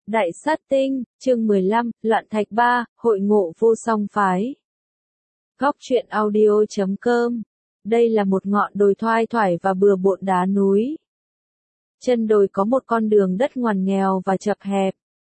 Đại sát tinh, chương 15, Loạn thạch 3, hội ngộ vô song phái. Góc truyện audio.com. Đây là một ngọn đồi thoai thoải và bừa bộn đá núi. Chân đồi có một con đường đất ngoằn nghèo và chập hẹp.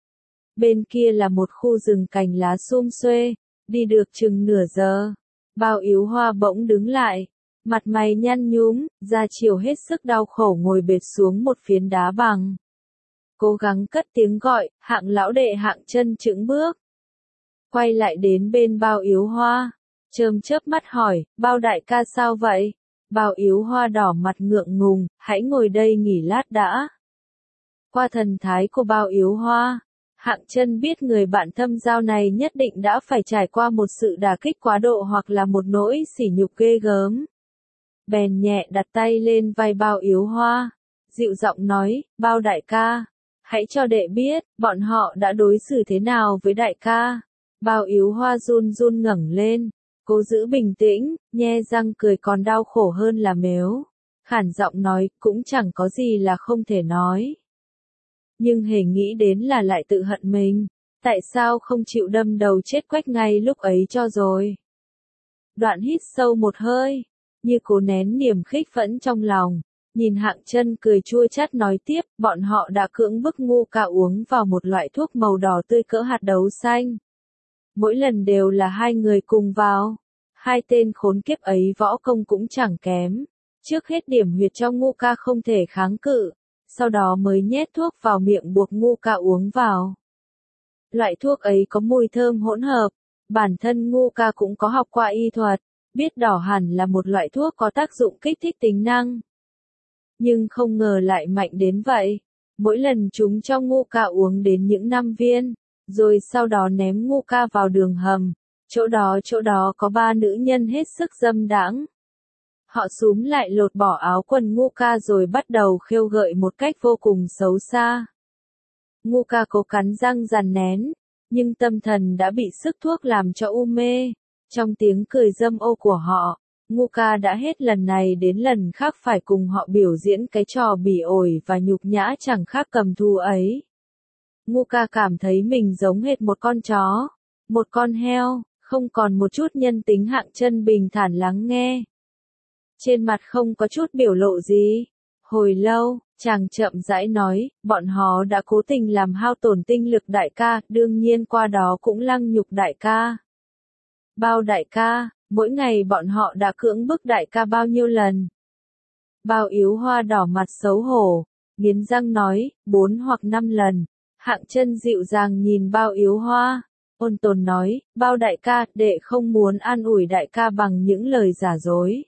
Bên kia là một khu rừng cành lá sum xuê, đi được chừng nửa giờ. Bao Yếu Hoa bỗng đứng lại, mặt mày nhăn nhúm, da chiều hết sức đau khổ ngồi bệt xuống một phiến đá bằng. Cố gắng cất tiếng gọi, Hạng lão đệ. Hạng Chân chững bước. Quay lại đến bên Bao Yếu Hoa, chớm chớp mắt hỏi, Bao đại ca sao vậy? Bao Yếu Hoa đỏ mặt ngượng ngùng, hãy ngồi đây nghỉ lát đã. Qua thần thái của Bao Yếu Hoa, Hạng Chân biết người bạn thâm giao này nhất định đã phải trải qua một sự đả kích quá độ hoặc là một nỗi sỉ nhục ghê gớm. Bèn nhẹ đặt tay lên vai Bao Yếu Hoa, dịu giọng nói, Bao đại ca, hãy cho đệ biết, bọn họ đã đối xử thế nào với đại ca. Bao Yếu Hoa run run ngẩng lên, cố giữ bình tĩnh, nhe răng cười còn đau khổ hơn là mếu. Khản giọng nói, cũng chẳng có gì là không thể nói. Nhưng hề nghĩ đến là lại tự hận mình, tại sao không chịu đâm đầu chết quách ngay lúc ấy cho rồi. Đoạn hít sâu một hơi, như cố nén niềm khích phẫn trong lòng. Nhìn Hạng Chân cười chua chát nói tiếp, bọn họ đã cưỡng bức Ngu Ca uống vào một loại thuốc màu đỏ tươi cỡ hạt đậu xanh. Mỗi lần đều là hai người cùng vào. Hai tên khốn kiếp ấy võ công cũng chẳng kém. Trước hết điểm huyệt cho Ngu Ca không thể kháng cự, sau đó mới nhét thuốc vào miệng buộc Ngu Ca uống vào. Loại thuốc ấy có mùi thơm hỗn hợp, bản thân Ngu Ca cũng có học qua y thuật, biết đỏ hẳn là một loại thuốc có tác dụng kích thích tính năng. Nhưng không ngờ lại mạnh đến vậy. Mỗi lần chúng cho Ngu Ca uống đến những 5 viên, rồi sau đó ném Ngu Ca vào đường hầm. Chỗ đó có 3 nữ nhân hết sức dâm đãng. Họ xúm lại lột bỏ áo quần Ngu Ca rồi bắt đầu khêu gợi một cách vô cùng xấu xa. Ngu Ca cố cắn răng dằn nén, nhưng tâm thần đã bị sức thuốc làm cho u mê. Trong tiếng cười dâm ô của họ, Ngu Ca đã hết lần này đến lần khác phải cùng họ biểu diễn cái trò bỉ ổi và nhục nhã chẳng khác cầm thú ấy. Ngu Ca cảm thấy mình giống hệt một con chó, một con heo, không còn một chút nhân tính. Hạng Chân bình thản lắng nghe. Trên mặt không có chút biểu lộ gì. Hồi lâu, chàng chậm rãi nói, bọn họ đã cố tình làm hao tổn tinh lực đại ca, đương nhiên qua đó cũng lăng nhục đại ca. Bao đại ca, mỗi ngày bọn họ đã cưỡng bức đại ca bao nhiêu lần? Bao Yếu Hoa đỏ mặt xấu hổ, nghiến răng nói, 4 hoặc 5 lần. Hạng Chân dịu dàng nhìn Bao Yếu Hoa, ôn tồn nói, Bao đại ca, đệ không muốn an ủi đại ca bằng những lời giả dối.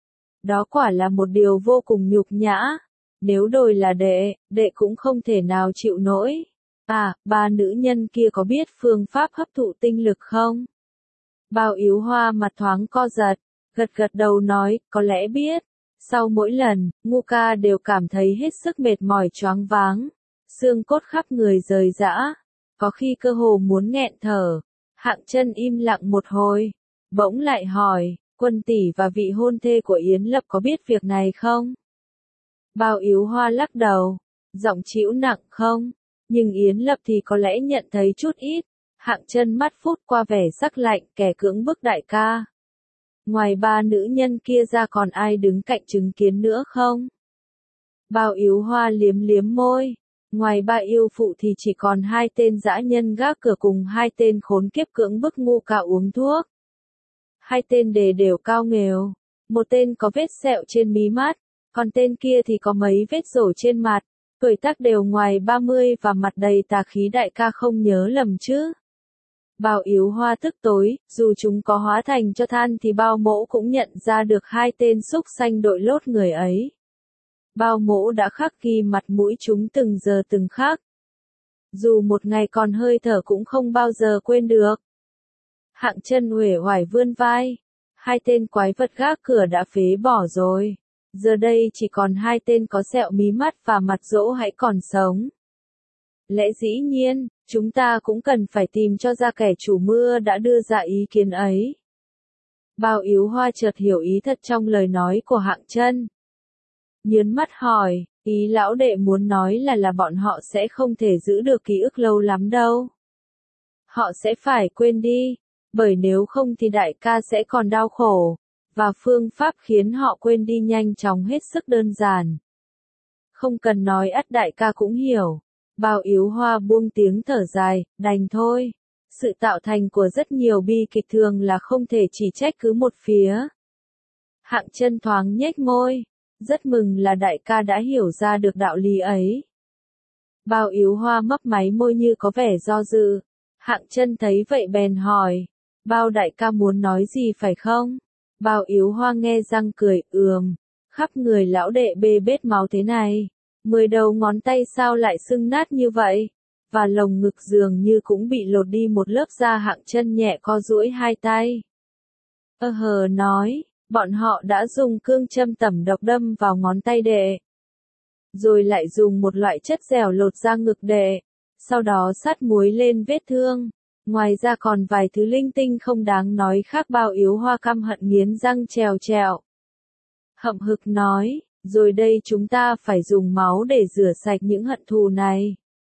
Đó quả là một điều vô cùng nhục nhã. Nếu đổi là đệ cũng không thể nào chịu nổi. À, 3 nữ nhân kia có biết phương pháp hấp thụ tinh lực không? Bao Yếu Hoa mặt thoáng co giật, gật đầu nói, có lẽ biết. Sau mỗi lần, Ngu Ca đều cảm thấy hết sức mệt mỏi choáng váng, xương cốt khắp người rời rã, có khi cơ hồ muốn nghẹn thở. Hạng Chân im lặng một hồi, bỗng lại hỏi, Quân tỷ và vị hôn thê của Yến Lập có biết việc này không? Bao Yếu Hoa lắc đầu, giọng trĩu nặng, không, nhưng Yến Lập thì có lẽ nhận thấy chút ít. Hạng Chân mắt phút qua vẻ sắc lạnh, kẻ cưỡng bức đại ca. Ngoài 3 nữ nhân kia ra còn ai đứng cạnh chứng kiến nữa không? Bao Yếu Hoa liếm liếm môi, ngoài 3 yêu phụ thì chỉ còn 2 tên dã nhân gác cửa cùng 2 tên khốn kiếp cưỡng bức Ngu Ca uống thuốc. 2 tên đều cao nghều, một tên có vết sẹo trên mí mắt, còn tên kia thì có mấy vết rổ trên mặt, tuổi tác đều ngoài 30 và mặt đầy tà khí. Đại ca không nhớ lầm chứ? Bao Yếu Hoa tức tối, dù chúng có hóa thành cho than thì Bao Mỗ cũng nhận ra được 2 tên xúc xanh đội lốt người ấy. Bao Mỗ đã khắc ghi mặt mũi chúng từng giờ từng khắc. Dù một ngày còn hơi thở cũng không bao giờ quên được. Hạng Chân uể oải vươn vai. 2 tên quái vật gác cửa đã phế bỏ rồi. Giờ đây chỉ còn 2 tên có sẹo mí mắt và mặt rỗ hãy còn sống. Lẽ dĩ nhiên, chúng ta cũng cần phải tìm cho ra kẻ chủ mưu đã đưa ra ý kiến ấy. Bao Yếu Hoa chợt hiểu ý thật trong lời nói của Hạng Chân. nhớn mắt hỏi, ý lão đệ muốn nói là bọn họ sẽ không thể giữ được ký ức lâu lắm đâu. Họ sẽ phải quên đi, bởi nếu không thì đại ca sẽ còn đau khổ, và phương pháp khiến họ quên đi nhanh chóng hết sức đơn giản. Không cần nói ắt đại ca cũng hiểu. Bao Yếu Hoa buông tiếng thở dài, đành thôi. Sự tạo thành của rất nhiều bi kịch thường là không thể chỉ trách cứ một phía. Hạng Chân thoáng nhếch môi, rất mừng là đại ca đã hiểu ra được đạo lý ấy. Bao Yếu Hoa mấp máy môi như có vẻ do dự. Hạng Chân thấy vậy bèn hỏi, Bao đại ca muốn nói gì phải không? Bao Yếu Hoa nghe răng cười, khắp người lão đệ bê bết máu thế này. 10 đầu ngón tay sao lại sưng nát như vậy? Và lồng ngực dường như cũng bị lột đi một lớp da. Hạng Chân nhẹ co duỗi hai tay. Nói, bọn họ đã dùng cương châm tẩm độc đâm vào ngón tay đệ. Rồi lại dùng một loại chất dẻo lột da ngực đệ. Sau đó sát muối lên vết thương. Ngoài ra còn vài thứ linh tinh không đáng nói khác. Bao Yếu Hoa căm hận nghiến răng trèo trèo. Hậm hực nói, rồi đây chúng ta phải dùng máu để rửa sạch những hận thù này.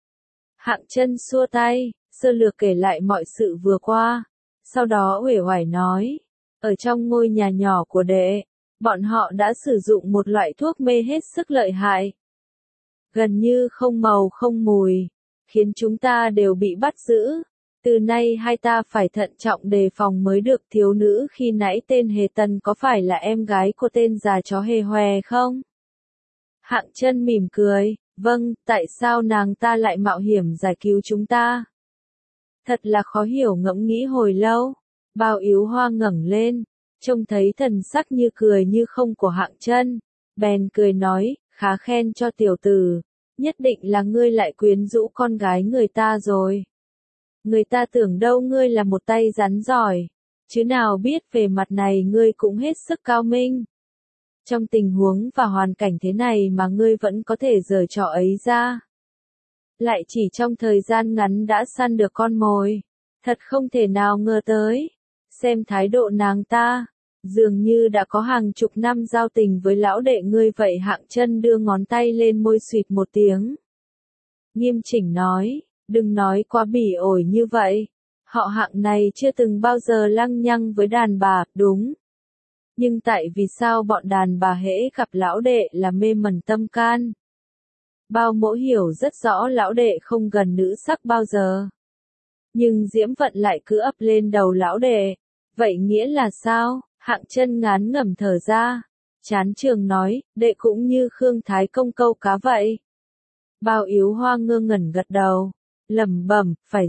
Hạng Chân xua tay, sơ lược kể lại mọi sự vừa qua. Sau đó uể oải nói, ở trong ngôi nhà nhỏ của đệ, bọn họ đã sử dụng một loại thuốc mê hết sức lợi hại. Gần như không màu không mùi, khiến chúng ta đều bị bắt giữ. Từ nay hai ta phải thận trọng đề phòng mới được. Thiếu nữ khi nãy tên Hề Tần có phải là em gái của tên già chó Hề Hòe không? Hạng Chân mỉm cười, vâng, tại sao nàng ta lại mạo hiểm giải cứu chúng ta? Thật là khó hiểu. Ngẫm nghĩ hồi lâu, Bao Yếu Hoa ngẩng lên, trông thấy thần sắc như cười như không của Hạng Chân, bèn cười nói, khá khen cho tiểu tử, nhất định là ngươi lại quyến rũ con gái người ta rồi. Người ta tưởng đâu ngươi là một tay rắn giỏi, chứ nào biết về mặt này ngươi cũng hết sức cao minh. Trong tình huống và hoàn cảnh thế này mà ngươi vẫn có thể giở trò ấy ra. Lại chỉ trong thời gian ngắn đã săn được con mồi. Thật không thể nào ngờ tới. Xem thái độ nàng ta, dường như đã có hàng chục năm giao tình với lão đệ ngươi vậy. Hạng Chân đưa ngón tay lên môi suýt một tiếng. Nghiêm chỉnh nói, đừng nói quá bỉ ổi như vậy. Họ Hạng này chưa từng bao giờ lăng nhăng với đàn bà, đúng. Nhưng tại vì sao bọn đàn bà hễ gặp lão đệ là mê mẩn tâm can? Bao Mỗ hiểu rất rõ lão đệ không gần nữ sắc bao giờ. Nhưng diễm vận lại cứ ấp lên đầu lão đệ. Vậy nghĩa là sao? Hạng Chân ngán ngẩm thở ra. Chán trường nói, đệ cũng như Khương Thái Công câu cá vậy. Bao Yếu Hoa ngơ ngẩn gật đầu. Lẩm bẩm, phải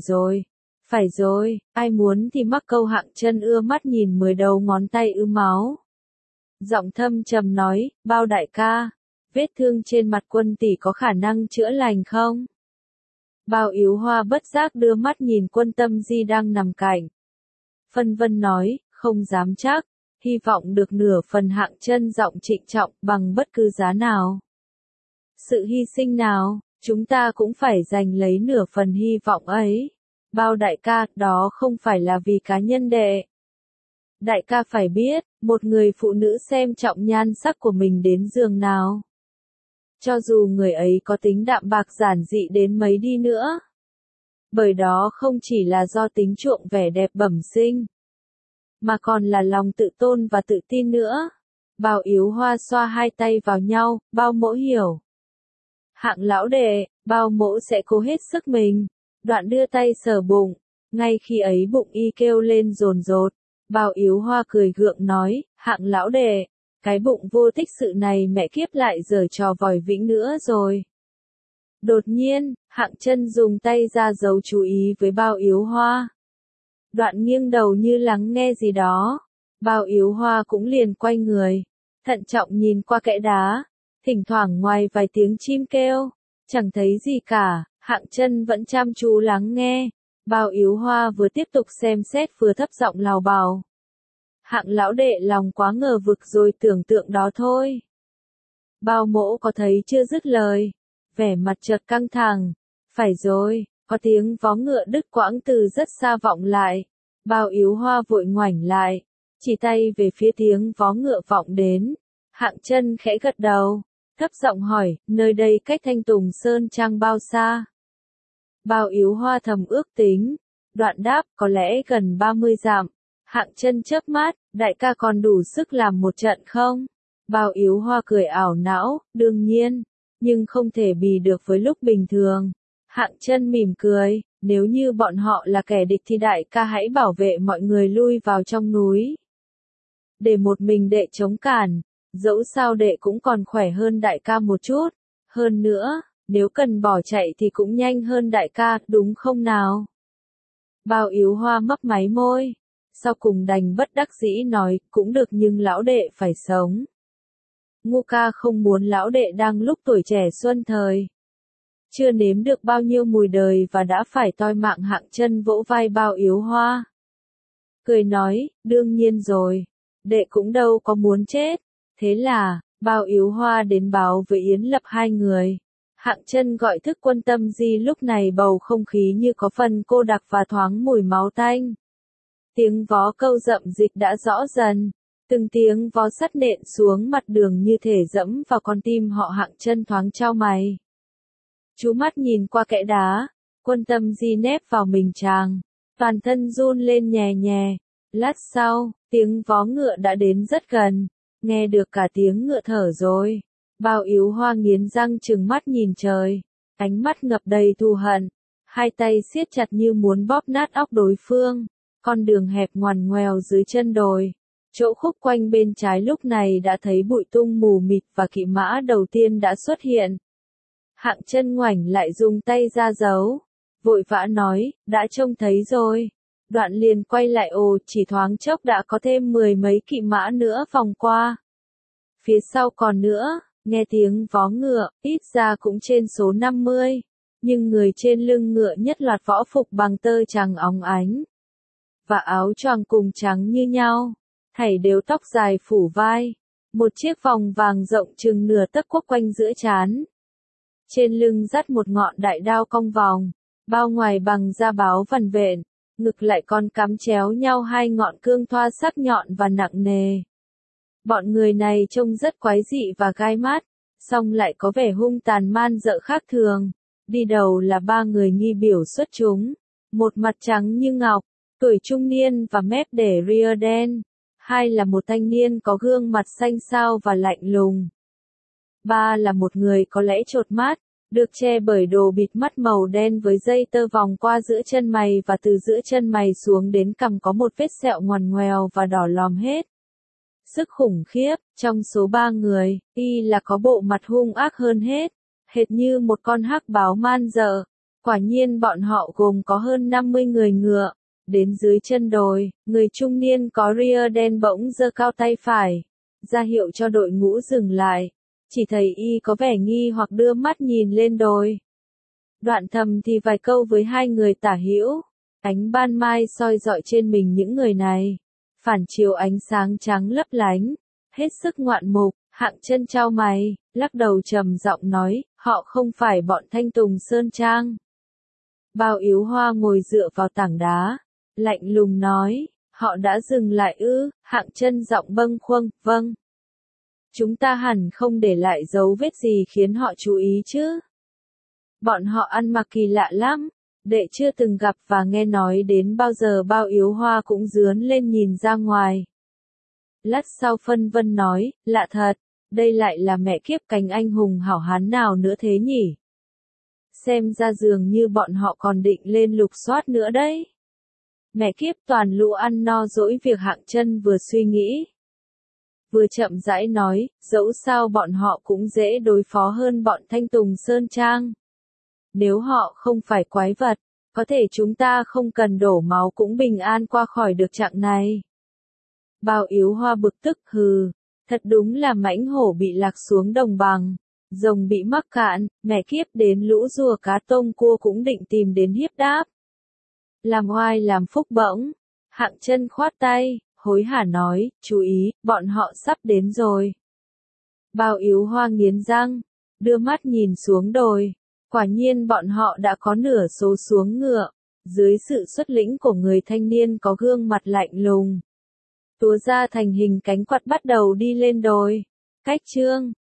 rồi, ai muốn thì mắc câu. Hạng Chân ưa mắt nhìn 10 đầu ngón tay ứ máu. Giọng thâm trầm nói, Bao đại ca, vết thương trên mặt Quân tỷ có khả năng chữa lành không? Bao Yếu Hoa bất giác đưa mắt nhìn Quân Tâm Di đang nằm cạnh. Phân vân nói, không dám chắc, hy vọng được nửa phần. Hạng Chân giọng trịnh trọng, bằng bất cứ giá nào. Sự hy sinh nào, chúng ta cũng phải giành lấy nửa phần hy vọng ấy. Bao đại ca, đó không phải là vì cá nhân đệ. Đại ca phải biết, một người phụ nữ xem trọng nhan sắc của mình đến giường nào. Cho dù người ấy có tính đạm bạc giản dị đến mấy đi nữa. Bởi đó không chỉ là do tính chuộng vẻ đẹp bẩm sinh, mà còn là lòng tự tôn và tự tin nữa. Bao Yếu Hoa xoa hai tay vào nhau, Bao Mỗ hiểu. Hạng lão đệ, Bao Mỗ sẽ cố hết sức mình. Đoạn đưa tay sờ bụng, ngay khi ấy bụng y kêu lên dồn dột. Bao Yếu Hoa cười gượng nói, Hạng lão đệ, cái bụng vô tích sự này mẹ kiếp lại giở trò vòi vĩnh nữa rồi. Đột nhiên, Hạng Chân dùng tay ra dấu chú ý với Bao Yếu Hoa. Đoạn nghiêng đầu như lắng nghe gì đó. Bao Yếu Hoa cũng liền quay người, thận trọng nhìn qua kẽ đá. Thỉnh thoảng ngoài vài tiếng chim kêu, chẳng thấy gì cả. Hạng Chân vẫn chăm chú lắng nghe. Bao Yếu Hoa vừa tiếp tục xem xét vừa thấp giọng lào bào. Hạng lão đệ lòng quá ngờ vực rồi, tưởng tượng đó thôi. Bao Mỗ có thấy chưa dứt lời, vẻ mặt chợt căng thẳng. Phải rồi, có tiếng vó ngựa đứt quãng từ rất xa vọng lại. Bao Yếu Hoa vội ngoảnh lại, chỉ tay về phía tiếng vó ngựa vọng đến. Hạng Chân khẽ gật đầu, thấp giọng hỏi, nơi đây cách Thanh Tùng Sơn Trang bao xa? Bao Yếu Hoa thầm ước tính, đoạn đáp, có lẽ gần 30 dặm. Hạng Chân chớp mắt, đại ca còn đủ sức làm một trận không? Bao Yếu Hoa cười ảo não, đương nhiên, nhưng không thể bì được với lúc bình thường. Hạng Chân mỉm cười, nếu như bọn họ là kẻ địch thì đại ca hãy bảo vệ mọi người lui vào trong núi. Để một mình đệ chống cản, dẫu sao đệ cũng còn khỏe hơn đại ca một chút. Hơn nữa, nếu cần bỏ chạy thì cũng nhanh hơn đại ca, đúng không nào? Bao Yếu Hoa mấp máy môi, sau cùng đành bất đắc dĩ nói, cũng được nhưng lão đệ phải sống. Ngô ca không muốn lão đệ đang lúc tuổi trẻ xuân thời. Chưa nếm được bao nhiêu mùi đời và đã phải toi mạng. Hạng Chân vỗ vai Bao Yếu Hoa. Cười nói, đương nhiên rồi, đệ cũng đâu có muốn chết. Thế là, Bao Yếu Hoa đến báo với Yến Lập hai người. Hạng Chân gọi thức Quân Tâm Di, lúc này bầu không khí như có phần cô đặc và thoáng mùi máu tanh. Tiếng vó câu rậm dịch đã rõ dần, từng tiếng vó sắt nện xuống mặt đường như thể dẫm vào con tim họ. Hạng Chân thoáng chau mày. Chú mắt nhìn qua kẽ đá, Quân Tâm Di nép vào mình chàng, toàn thân run lên nhè nhè. Lát sau, tiếng vó ngựa đã đến rất gần, nghe được cả tiếng ngựa thở rồi. Bao Yếu Hoa nghiến răng trừng mắt nhìn trời, ánh mắt ngập đầy thù hận, hai tay siết chặt như muốn bóp nát óc đối phương. Con đường hẹp ngoằn ngoèo dưới chân đồi, chỗ khúc quanh bên trái lúc này đã thấy bụi tung mù mịt và kỵ mã đầu tiên đã xuất hiện. Hạng Chân ngoảnh lại dùng tay ra dấu, vội vã nói, đã trông thấy rồi. Đoạn liền quay lại, chỉ thoáng chốc đã có thêm 10 mấy kỵ mã nữa vòng qua. Phía sau còn nữa, nghe tiếng vó ngựa, ít ra cũng trên số 50, nhưng người trên lưng ngựa nhất loạt võ phục bằng tơ trắng óng ánh, và áo choàng cùng trắng như nhau, thảy đều tóc dài phủ vai, một chiếc vòng vàng rộng chừng nửa tấc quấn quanh giữa trán. Trên lưng dắt một ngọn đại đao cong vòng, bao ngoài bằng da báo vằn vện, ngực lại còn cắm chéo nhau hai ngọn cương thoa sắc nhọn và nặng nề. Bọn người này trông rất quái dị và gai mắt, song lại có vẻ hung tàn man dợ khác thường. Đi đầu là ba người nghi biểu xuất chúng, một mặt trắng như ngọc, tuổi trung niên và mép để ria đen. Hai là một thanh niên có gương mặt xanh xao và lạnh lùng. Ba là một người có lẽ chột mắt, được che bởi đồ bịt mắt màu đen với dây tơ vòng qua giữa chân mày, và từ giữa chân mày xuống đến cằm có một vết sẹo ngoằn ngoèo và đỏ lòm hết. Sức khủng khiếp, trong số ba người, y là có bộ mặt hung ác hơn hết, hệt như một con hắc báo man dợ. Quả nhiên bọn họ gồm có hơn 50 người ngựa. Đến dưới chân đồi, người trung niên có ria đen bỗng giơ cao tay phải, ra hiệu cho đội ngũ dừng lại. Chỉ thấy y có vẻ nghi hoặc đưa mắt nhìn lên đồi. Đoạn thầm thì vài câu với hai người tả hữu. Ánh ban mai soi rọi trên mình những người này, phản chiếu ánh sáng trắng lấp lánh, hết sức ngoạn mục. Hạng Chân chau mày, lắc đầu trầm giọng nói, họ không phải bọn Thanh Tùng Sơn Trang. Bao Yếu Hoa ngồi dựa vào tảng đá, lạnh lùng nói, họ đã dừng lại ư? Hạng Chân giọng bâng khuâng, vâng. Chúng ta hẳn không để lại dấu vết gì khiến họ chú ý chứ. Bọn họ ăn mặc kỳ lạ lắm, đệ chưa từng gặp và nghe nói đến bao giờ. Bao Yếu Hoa cũng dướn lên nhìn ra ngoài. Lát sau phân vân nói, lạ thật, đây lại là mẹ kiếp cánh anh hùng hảo hán nào nữa thế nhỉ? Xem ra dường như bọn họ còn định lên lục soát nữa đấy. Mẹ kiếp, toàn lũ ăn no dỗi việc. Hạng Chân vừa suy nghĩ, vừa chậm rãi nói, dẫu sao bọn họ cũng dễ đối phó hơn bọn Thanh Tùng Sơn Trang. Nếu họ không phải quái vật, có thể chúng ta không cần đổ máu cũng bình an qua khỏi được trạng này. Bao Yếu Hoa bực tức, hừ, thật đúng là mãnh hổ bị lạc xuống đồng bằng, rồng bị mắc cạn, mẹ kiếp, đến lũ rùa cá tôm cua cũng định tìm đến hiếp đáp. Làm oai làm phúc bỗng. Hạng Chân khoát tay, hối hả nói, chú ý, bọn họ sắp đến rồi. Bao Yếu Hoa nghiến răng, đưa mắt nhìn xuống đồi. Quả nhiên bọn họ đã có nửa số xuống ngựa, dưới sự xuất lĩnh của người thanh niên có gương mặt lạnh lùng. Túa ra thành hình cánh quạt bắt đầu đi lên đồi. Cách chương